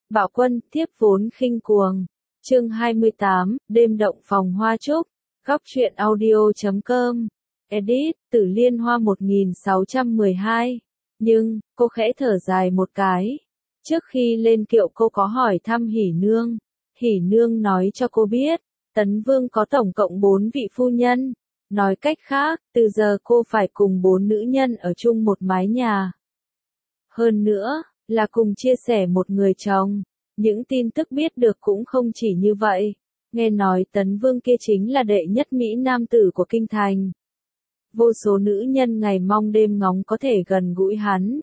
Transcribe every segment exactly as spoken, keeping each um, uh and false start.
Bạo quân, thiếp vốn khinh cuồng. Chương hai mươi tám, đêm động phòng hoa trúc. Góc truyện audio chấm com. Edit, Tử Liên Hoa một nghìn sáu trăm mười hai. Nhưng, cô khẽ thở dài một cái. Trước khi lên kiệu cô có hỏi thăm Hỉ Nương. Hỉ Nương nói cho cô biết, Tấn Vương có tổng cộng bốn vị phu nhân. Nói cách khác, từ giờ cô phải cùng bốn nữ nhân ở chung một mái nhà. Hơn nữa, là cùng chia sẻ một người chồng. Những tin tức biết được cũng không chỉ như vậy. Nghe nói Tấn Vương kia chính là đệ nhất Mỹ nam tử của kinh thành. Vô số nữ nhân ngày mong đêm ngóng có thể gần gũi hắn.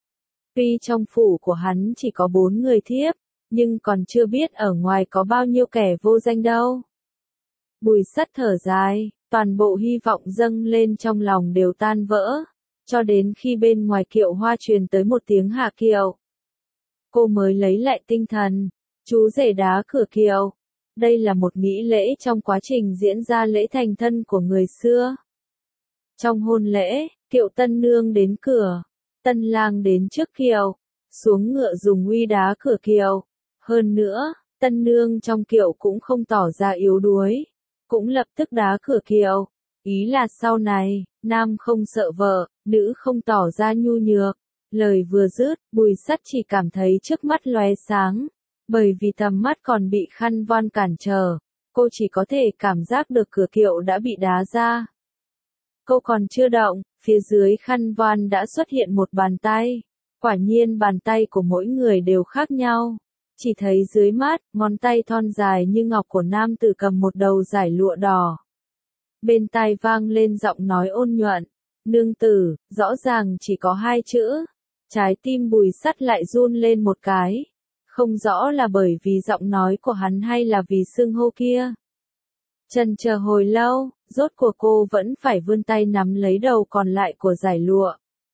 Tuy trong phủ của hắn chỉ có bốn người thiếp, nhưng còn chưa biết ở ngoài có bao nhiêu kẻ vô danh đâu. Bùi Sắt thở dài, toàn bộ hy vọng dâng lên trong lòng đều tan vỡ, cho đến khi bên ngoài kiệu hoa truyền tới một tiếng hạ kiệu. Cô mới lấy lại tinh thần, chú rể đá cửa kiệu. Đây là một nghi lễ trong quá trình diễn ra lễ thành thân của người xưa. Trong hôn lễ, kiệu tân nương đến cửa, tân lang đến trước kiệu, xuống ngựa dùng uy đá cửa kiệu. Hơn nữa, tân nương trong kiệu cũng không tỏ ra yếu đuối, cũng lập tức đá cửa kiệu. Ý là sau này, nam không sợ vợ, nữ không tỏ ra nhu nhược. Lời vừa dứt, Bùi Sắt chỉ cảm thấy trước mắt lóe sáng. Bởi vì tầm mắt còn bị khăn voan cản trở, cô chỉ có thể cảm giác được cửa kiệu đã bị đá ra. Cô còn chưa động, phía dưới khăn voan đã xuất hiện một bàn tay. Quả nhiên bàn tay của mỗi người đều khác nhau. Chỉ thấy dưới mắt, ngón tay thon dài như ngọc của nam tử cầm một đầu dải lụa đỏ. Bên tai vang lên giọng nói ôn nhuận. Nương tử, rõ ràng chỉ có hai chữ. Trái tim Bùi Sắt lại run lên một cái. Không rõ là bởi vì giọng nói của hắn hay là vì xưng hô kia. Chần chờ hồi lâu, rốt cuộc cô vẫn phải vươn tay nắm lấy đầu còn lại của dải lụa.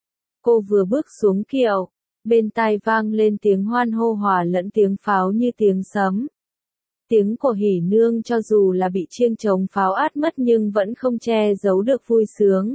Cô vừa bước xuống kiệu, bên tai vang lên tiếng hoan hô hòa lẫn tiếng pháo như tiếng sấm. Tiếng của Hỉ Nương cho dù là bị chiêng trống pháo át mất nhưng vẫn không che giấu được vui sướng.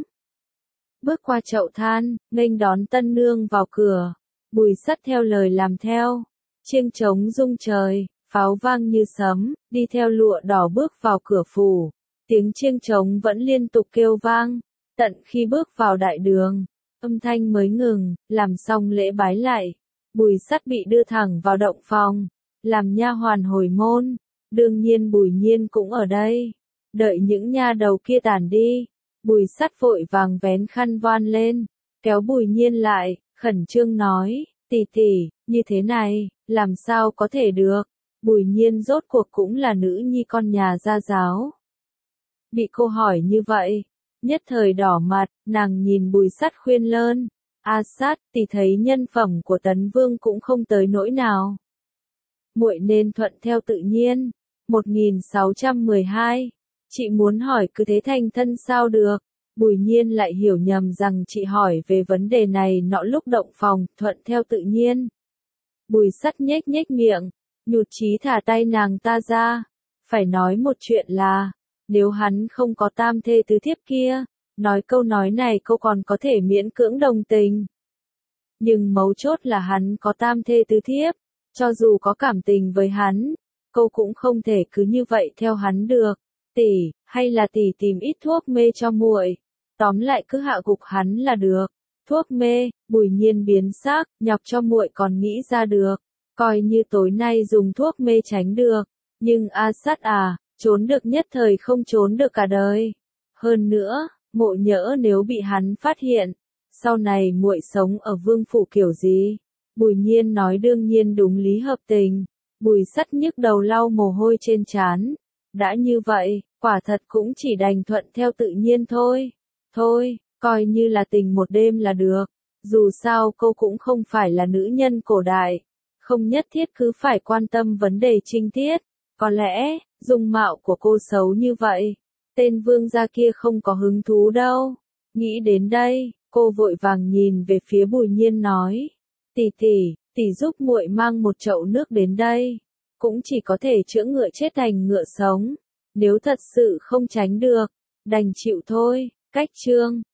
Bước qua chậu than, nghênh đón tân nương vào cửa, Bùi Sắt theo lời làm theo. Chiêng trống rung trời, pháo vang như sấm, đi theo lụa đỏ bước vào cửa phủ. Tiếng chiêng trống vẫn liên tục kêu vang, tận khi bước vào đại đường, âm thanh mới ngừng. Làm xong lễ bái lại, Bùi Sắt bị đưa thẳng vào động phòng, làm nha hoàn hồi môn. Đương nhiên Bùi Nhiên cũng ở đây. Đợi những nha đầu kia tản đi, Bùi Sắt vội vàng vén khăn voan lên, kéo Bùi Nhiên lại, khẩn trương nói, tỷ tỷ, như thế này, làm sao có thể được. Bùi Nhiên rốt cuộc cũng là nữ nhi con nhà gia giáo. Bị cô hỏi như vậy, nhất thời đỏ mặt, nàng nhìn Bùi Sắt khuyên lơn. A Sát, tỷ thấy nhân phẩm của Tấn Vương cũng không tới nỗi nào. Muội nên thuận theo tự nhiên. một nghìn sáu trăm mười hai. Chị muốn hỏi cứ thế thành thân sao được. Bùi Nhiên lại hiểu nhầm rằng chị hỏi về vấn đề này nọ lúc động phòng, thuận theo tự nhiên. Bùi Sắt nhếch nhếch miệng, nhụt chí thả tay nàng ta ra. Phải nói một chuyện là, nếu hắn không có tam thê tứ thiếp kia, nói câu nói này cô còn có thể miễn cưỡng đồng tình. Nhưng mấu chốt là hắn có tam thê tứ thiếp, cho dù có cảm tình với hắn, cô cũng không thể cứ như vậy theo hắn được. Tỷ, hay là tỷ tìm ít thuốc mê cho muội. Tóm lại cứ hạ gục hắn là được. Thuốc mê, Bùi Nhiên biến sắc, nhọc cho muội còn nghĩ ra được. Coi như tối nay dùng thuốc mê tránh được. Nhưng A Sát à, trốn được nhất thời không trốn được cả đời. Hơn nữa, Mộ nhỡ nếu bị hắn phát hiện, sau này muội sống ở vương phủ kiểu gì? Bùi Nhiên nói đương nhiên đúng lý hợp tình. Bùi Sắt nhức đầu lau mồ hôi trên trán. Đã như vậy, quả thật cũng chỉ đành thuận theo tự nhiên thôi. Thôi, coi như là tình một đêm là được. Dù sao cô cũng không phải là nữ nhân cổ đại. Không nhất thiết cứ phải quan tâm vấn đề trinh tiết. Có lẽ, dung mạo của cô xấu như vậy. Tên vương gia kia không có hứng thú đâu. Nghĩ đến đây, cô vội vàng nhìn về phía Bùi Nhiên nói. Tỷ tỷ, tỷ giúp muội mang một chậu nước đến đây. Cũng chỉ có thể chữa ngựa chết thành ngựa sống. Nếu thật sự không tránh được, đành chịu thôi. Cách chương